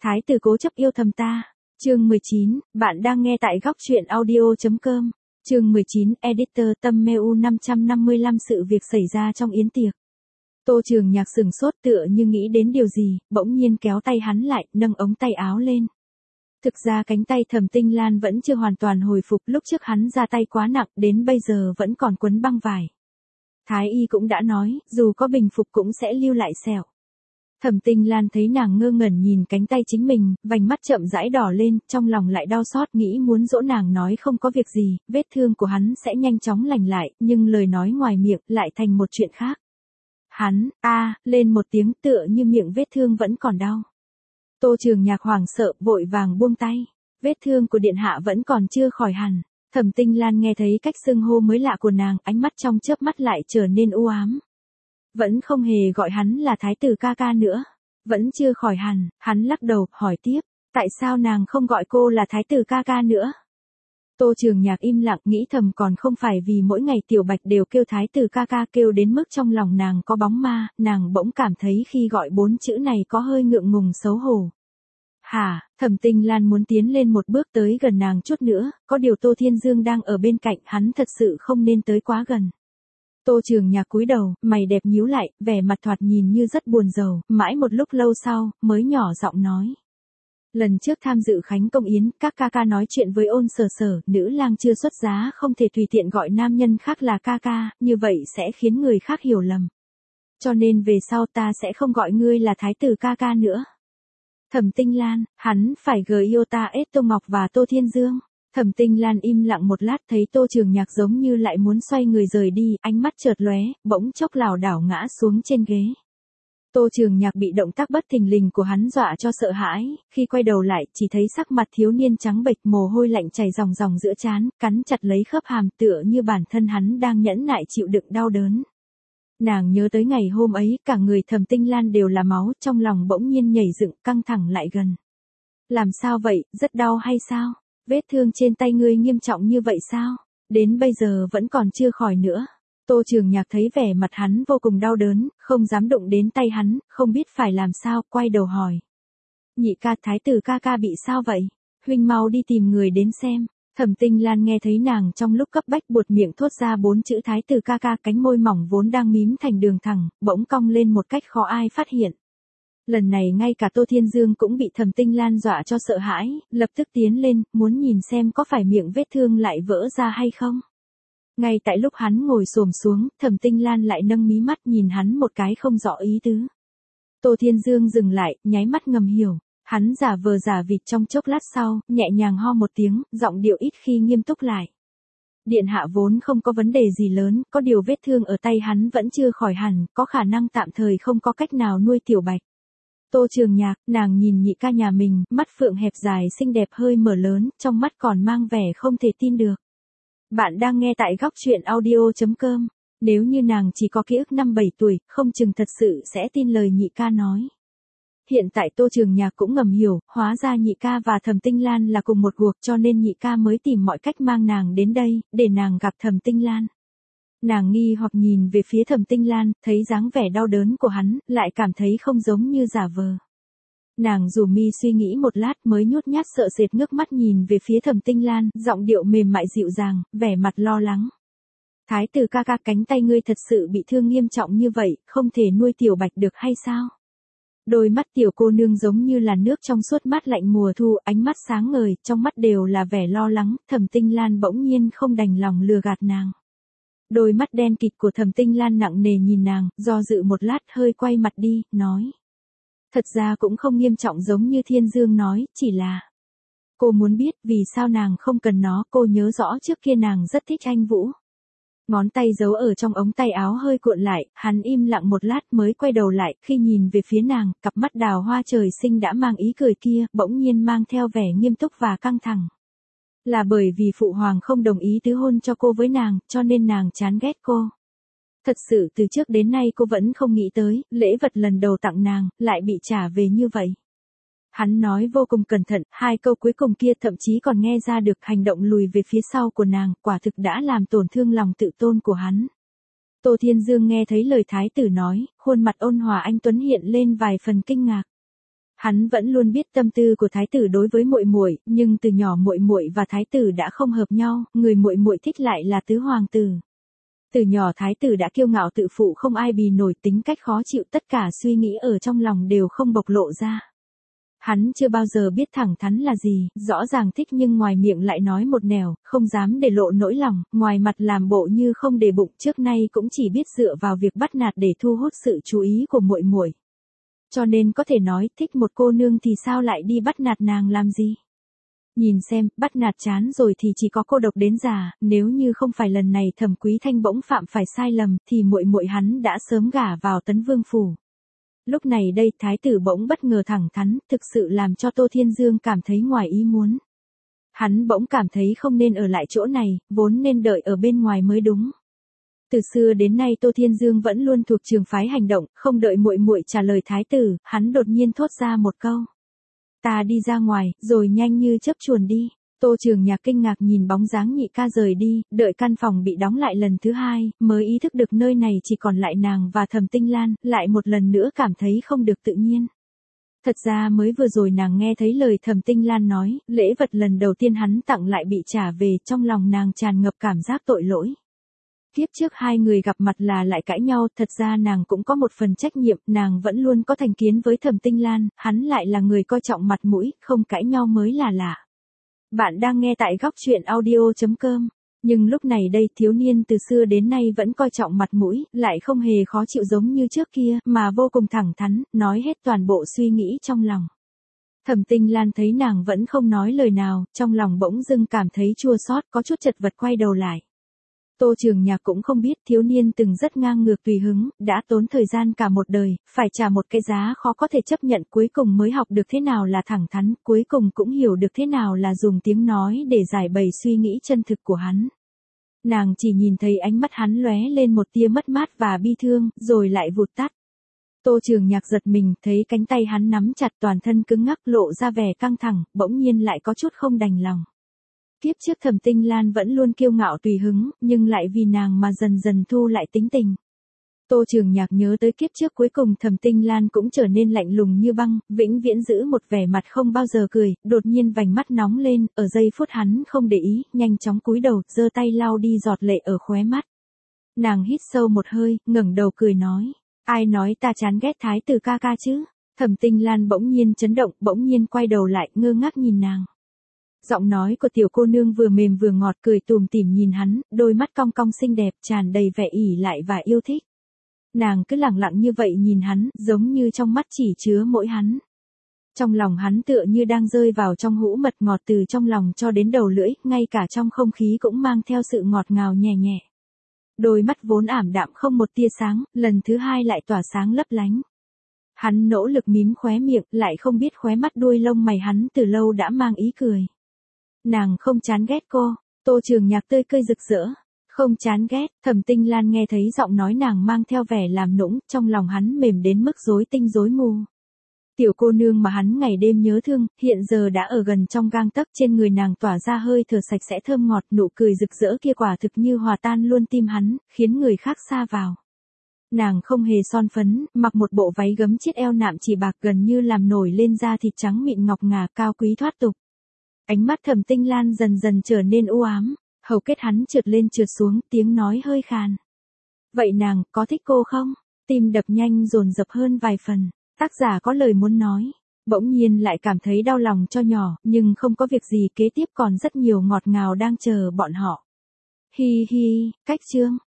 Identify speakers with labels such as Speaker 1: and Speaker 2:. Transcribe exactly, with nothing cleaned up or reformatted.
Speaker 1: Thái tử cố chấp yêu thầm ta. Chương mười chín, bạn đang nghe tại góc truyện audio.com. Chương mười chín, Editor Tâm Mêu năm trăm năm mươi lăm sự việc xảy ra trong yến tiệc. Tô Trường Nhạc sừng sốt tựa như nghĩ đến điều gì, bỗng nhiên kéo tay hắn lại, nâng ống tay áo lên. Thực ra cánh tay Thẩm Tinh Lan vẫn chưa hoàn toàn hồi phục, lúc trước hắn ra tay quá nặng, đến bây giờ vẫn còn quấn băng vải. Thái y cũng đã nói, dù có bình phục cũng sẽ lưu lại sẹo. Thẩm Tinh Lan thấy nàng ngơ ngẩn nhìn cánh tay chính mình, vành mắt chậm rãi đỏ lên, trong lòng lại đau xót nghĩ muốn dỗ nàng nói không có việc gì, vết thương của hắn sẽ nhanh chóng lành lại, nhưng lời nói ngoài miệng lại thành một chuyện khác. Hắn, a, lên một tiếng tựa như miệng vết thương vẫn còn đau. Tô Trường Nhạc hoảng sợ, vội vàng buông tay. Vết thương của điện hạ vẫn còn chưa khỏi hẳn. Thẩm Tinh Lan nghe thấy cách xưng hô mới lạ của nàng, ánh mắt trong chớp mắt lại trở nên u ám. Vẫn không hề gọi hắn là thái tử ca ca nữa. Vẫn chưa khỏi hẳn, hắn lắc đầu, hỏi tiếp, tại sao nàng không gọi cô là thái tử ca ca nữa? Tô Trường Nhạc im lặng nghĩ thầm còn không phải vì mỗi ngày Tiểu Bạch đều kêu thái tử ca ca kêu đến mức trong lòng nàng có bóng ma, nàng bỗng cảm thấy khi gọi bốn chữ này có hơi ngượng ngùng xấu hổ. Hả, Thẩm Tinh Lan muốn tiến lên một bước tới gần nàng chút nữa, có điều Tô Thiên Dương đang ở bên cạnh, hắn thật sự không nên tới quá gần. Tô Trường Nhạc cúi đầu, mày đẹp nhíu lại, vẻ mặt thoạt nhìn như rất buồn rầu, mãi một lúc lâu sau, mới nhỏ giọng nói. Lần trước tham dự Khánh Công Yến, các ca ca nói chuyện với Ôn Sở Sở, nữ lang chưa xuất giá không thể tùy tiện gọi nam nhân khác là ca ca, như vậy sẽ khiến người khác hiểu lầm. Cho nên về sau ta sẽ không gọi ngươi là thái tử ca ca nữa. Thẩm Tinh Lan, hắn phải gờ yêu ta ết Tô Ngọc và Tô Thiên Dương. Thẩm Tinh Lan im lặng một lát thấy Tô Trường Nhạc giống như lại muốn xoay người rời đi, ánh mắt chợt lóe, bỗng chốc lảo đảo ngã xuống trên ghế. Tô Trường Nhạc bị động tác bất thình lình của hắn dọa cho sợ hãi, khi quay đầu lại chỉ thấy sắc mặt thiếu niên trắng bệch, mồ hôi lạnh chảy ròng ròng giữa trán, cắn chặt lấy khớp hàm tựa như bản thân hắn đang nhẫn nại chịu đựng đau đớn. Nàng nhớ tới ngày hôm ấy, cả người Thẩm Tinh Lan đều là máu, trong lòng bỗng nhiên nhảy dựng, căng thẳng lại gần. Làm sao vậy, rất đau hay sao? Vết thương trên tay ngươi nghiêm trọng như vậy sao? Đến bây giờ vẫn còn chưa khỏi nữa. Tô Trường Nhạc thấy vẻ mặt hắn vô cùng đau đớn, không dám đụng đến tay hắn, không biết phải làm sao, quay đầu hỏi. Nhị ca, thái tử ca ca bị sao vậy? Huynh mau đi tìm người đến xem. Thẩm Tinh Lan nghe thấy nàng trong lúc cấp bách buột miệng thốt ra bốn chữ thái tử ca ca, cánh môi mỏng vốn đang mím thành đường thẳng, bỗng cong lên một cách khó ai phát hiện. Lần này ngay cả Tô Thiên Dương cũng bị Thẩm Tinh Lan dọa cho sợ hãi, lập tức tiến lên, muốn nhìn xem có phải miệng vết thương lại vỡ ra hay không. Ngay tại lúc hắn ngồi xổm xuống, Thẩm Tinh Lan lại nâng mí mắt nhìn hắn một cái không rõ ý tứ. Tô Thiên Dương dừng lại, nháy mắt ngầm hiểu, hắn giả vờ giả vịt trong chốc lát sau, nhẹ nhàng ho một tiếng, giọng điệu ít khi nghiêm túc lại. Điện hạ vốn không có vấn đề gì lớn, có điều vết thương ở tay hắn vẫn chưa khỏi hẳn, có khả năng tạm thời không có cách nào nuôi Tiểu Bạch. Tô Trường Nhạc, nàng nhìn nhị ca nhà mình, mắt phượng hẹp dài xinh đẹp hơi mở lớn, trong mắt còn mang vẻ không thể tin được. Bạn đang nghe tại góc truyện audio.com. Nếu như nàng chỉ có ký ức năm bảy tuổi, không chừng thật sự sẽ tin lời nhị ca nói. Hiện tại Tô Trường Nhạc cũng ngầm hiểu, hóa ra nhị ca và Thẩm Tinh Lan là cùng một guộc, cho nên nhị ca mới tìm mọi cách mang nàng đến đây, để nàng gặp Thẩm Tinh Lan. Nàng nghi hoặc nhìn về phía Thẩm Tinh Lan, thấy dáng vẻ đau đớn của hắn, lại cảm thấy không giống như giả vờ. Nàng rủ mi suy nghĩ một lát mới nhút nhát sợ sệt ngước mắt nhìn về phía Thẩm Tinh Lan, giọng điệu mềm mại dịu dàng, vẻ mặt lo lắng. Thái tử ca ca, cánh tay ngươi thật sự bị thương nghiêm trọng như vậy, không thể nuôi Tiểu Bạch được hay sao? Đôi mắt tiểu cô nương giống như là nước trong suốt mát lạnh mùa thu, ánh mắt sáng ngời, trong mắt đều là vẻ lo lắng, Thẩm Tinh Lan bỗng nhiên không đành lòng lừa gạt nàng. Đôi mắt đen kịt của Thẩm Tinh Lan nặng nề nhìn nàng, do dự một lát hơi quay mặt đi, nói. Thật ra cũng không nghiêm trọng giống như Thiên Dương nói, chỉ là... Cô muốn biết vì sao nàng không cần nó, cô nhớ rõ trước kia nàng rất thích anh Vũ. Ngón tay giấu ở trong ống tay áo hơi cuộn lại, hắn im lặng một lát mới quay đầu lại, khi nhìn về phía nàng, cặp mắt đào hoa trời sinh đã mang ý cười kia, bỗng nhiên mang theo vẻ nghiêm túc và căng thẳng. Là bởi vì phụ hoàng không đồng ý tứ hôn cho cô với nàng, cho nên nàng chán ghét cô. Thật sự từ trước đến nay cô vẫn không nghĩ tới, lễ vật lần đầu tặng nàng, lại bị trả về như vậy. Hắn nói vô cùng cẩn thận, hai câu cuối cùng kia thậm chí còn nghe ra được hành động lùi về phía sau của nàng, quả thực đã làm tổn thương lòng tự tôn của hắn. Tô Thiên Dương nghe thấy lời thái tử nói, khuôn mặt ôn hòa anh tuấn hiện lên vài phần kinh ngạc. Hắn vẫn luôn biết tâm tư của thái tử đối với muội muội, nhưng từ nhỏ muội muội và thái tử đã không hợp nhau, người muội muội thích lại là tứ hoàng tử. Từ nhỏ thái tử đã kiêu ngạo tự phụ không ai bì nổi, tính cách khó chịu, tất cả suy nghĩ ở trong lòng đều không bộc lộ ra. Hắn chưa bao giờ biết thẳng thắn là gì, rõ ràng thích nhưng ngoài miệng lại nói một nẻo, không dám để lộ nỗi lòng, ngoài mặt làm bộ như không để bụng, trước nay cũng chỉ biết dựa vào việc bắt nạt để thu hút sự chú ý của muội muội. Cho nên có thể nói, thích một cô nương thì sao lại đi bắt nạt nàng làm gì? Nhìn xem, bắt nạt chán rồi thì chỉ có cô độc đến già, nếu như không phải lần này Thẩm Quý Thanh bỗng phạm phải sai lầm, thì muội muội hắn đã sớm gả vào Tấn Vương phủ. Lúc này đây, thái tử bỗng bất ngờ thẳng thắn, thực sự làm cho Tô Thiên Dương cảm thấy ngoài ý muốn. Hắn bỗng cảm thấy không nên ở lại chỗ này, vốn nên đợi ở bên ngoài mới đúng. Từ xưa đến nay Tô Thiên Dương vẫn luôn thuộc trường phái hành động, không đợi muội muội trả lời thái tử, hắn đột nhiên thốt ra một câu: "Ta đi ra ngoài", rồi nhanh như chớp chuồn đi. Tô Trường Nhạc kinh ngạc nhìn bóng dáng nhị ca rời đi, đợi căn phòng bị đóng lại lần thứ hai, mới ý thức được nơi này chỉ còn lại nàng và Thẩm Tinh Lan, lại một lần nữa cảm thấy không được tự nhiên. Thật ra mới vừa rồi nàng nghe thấy lời Thẩm Tinh Lan nói, lễ vật lần đầu tiên hắn tặng lại bị trả về, trong lòng nàng tràn ngập cảm giác tội lỗi. Kiếp trước hai người gặp mặt là lại cãi nhau, thật ra nàng cũng có một phần trách nhiệm, nàng vẫn luôn có thành kiến với Thẩm Tinh Lan, hắn lại là người coi trọng mặt mũi, không cãi nhau mới là lạ. Bạn đang nghe tại góc truyện audio chấm com. Nhưng lúc này đây thiếu niên từ xưa đến nay vẫn coi trọng mặt mũi, lại không hề khó chịu giống như trước kia, mà vô cùng thẳng thắn, nói hết toàn bộ suy nghĩ trong lòng. Thẩm Tinh Lan thấy nàng vẫn không nói lời nào, trong lòng bỗng dưng cảm thấy chua xót, có chút chật vật quay đầu lại. Tô Trường Nhạc cũng không biết thiếu niên từng rất ngang ngược tùy hứng, đã tốn thời gian cả một đời, phải trả một cái giá khó có thể chấp nhận, cuối cùng mới học được thế nào là thẳng thắn, cuối cùng cũng hiểu được thế nào là dùng tiếng nói để giải bày suy nghĩ chân thực của hắn. Nàng chỉ nhìn thấy ánh mắt hắn lóe lên một tia mất mát và bi thương, rồi lại vụt tắt. Tô Trường Nhạc giật mình, thấy cánh tay hắn nắm chặt, toàn thân cứng ngắc, lộ ra vẻ căng thẳng, bỗng nhiên lại có chút không đành lòng. Kiếp trước Thẩm Tinh Lan vẫn luôn kiêu ngạo tùy hứng, nhưng lại vì nàng mà dần dần thu lại tính tình. Tô Trường Nhạc nhớ tới kiếp trước cuối cùng Thẩm Tinh Lan cũng trở nên lạnh lùng như băng, vĩnh viễn giữ một vẻ mặt không bao giờ cười, đột nhiên vành mắt nóng lên, ở giây phút hắn không để ý, nhanh chóng cúi đầu, giơ tay lau đi giọt lệ ở khóe mắt. Nàng hít sâu một hơi, ngẩng đầu cười nói: "Ai nói ta chán ghét thái tử ca ca chứ?" Thẩm Tinh Lan bỗng nhiên chấn động, bỗng nhiên quay đầu lại, ngơ ngác nhìn nàng. Giọng nói của tiểu cô nương vừa mềm vừa ngọt, cười tủm tỉm nhìn hắn, đôi mắt cong cong xinh đẹp, tràn đầy vẻ ỷ lại và yêu thích. Nàng cứ lặng lặng như vậy nhìn hắn, giống như trong mắt chỉ chứa mỗi hắn. Trong lòng hắn tựa như đang rơi vào trong hũ mật ngọt, từ trong lòng cho đến đầu lưỡi, ngay cả trong không khí cũng mang theo sự ngọt ngào nhẹ nhẹ. Đôi mắt vốn ảm đạm không một tia sáng, lần thứ hai lại tỏa sáng lấp lánh. Hắn nỗ lực mím khóe miệng, lại không biết khóe mắt đuôi lông mày hắn từ lâu đã mang ý cười. Nàng không chán ghét cô? Tô Trường Nhạc tươi cười rực rỡ. Không chán ghét. Thẩm Tinh Lan nghe thấy giọng nói nàng mang theo vẻ làm nũng, trong lòng hắn mềm đến mức rối tinh rối mù. Tiểu cô nương mà hắn ngày đêm nhớ thương, hiện giờ đã ở gần trong gang tấc, trên người nàng tỏa ra hơi thở sạch sẽ thơm ngọt, nụ cười rực rỡ kia quả thực như hòa tan luôn tim hắn, khiến người khác xa vào. Nàng không hề son phấn, mặc một bộ váy gấm chiết eo nạm chỉ bạc, gần như làm nổi lên da thịt trắng mịn ngọc ngà, cao quý thoát tục. Ánh mắt Thẩm Tinh Lan dần dần trở nên u ám, hầu kết hắn trượt lên trượt xuống, tiếng nói hơi khàn. "Vậy nàng, có thích cô không?" Tim đập nhanh dồn dập hơn vài phần, tác giả có lời muốn nói, bỗng nhiên lại cảm thấy đau lòng cho nhỏ, nhưng không có việc gì, kế tiếp còn rất nhiều ngọt ngào đang chờ bọn họ. Hi hi, cách chương.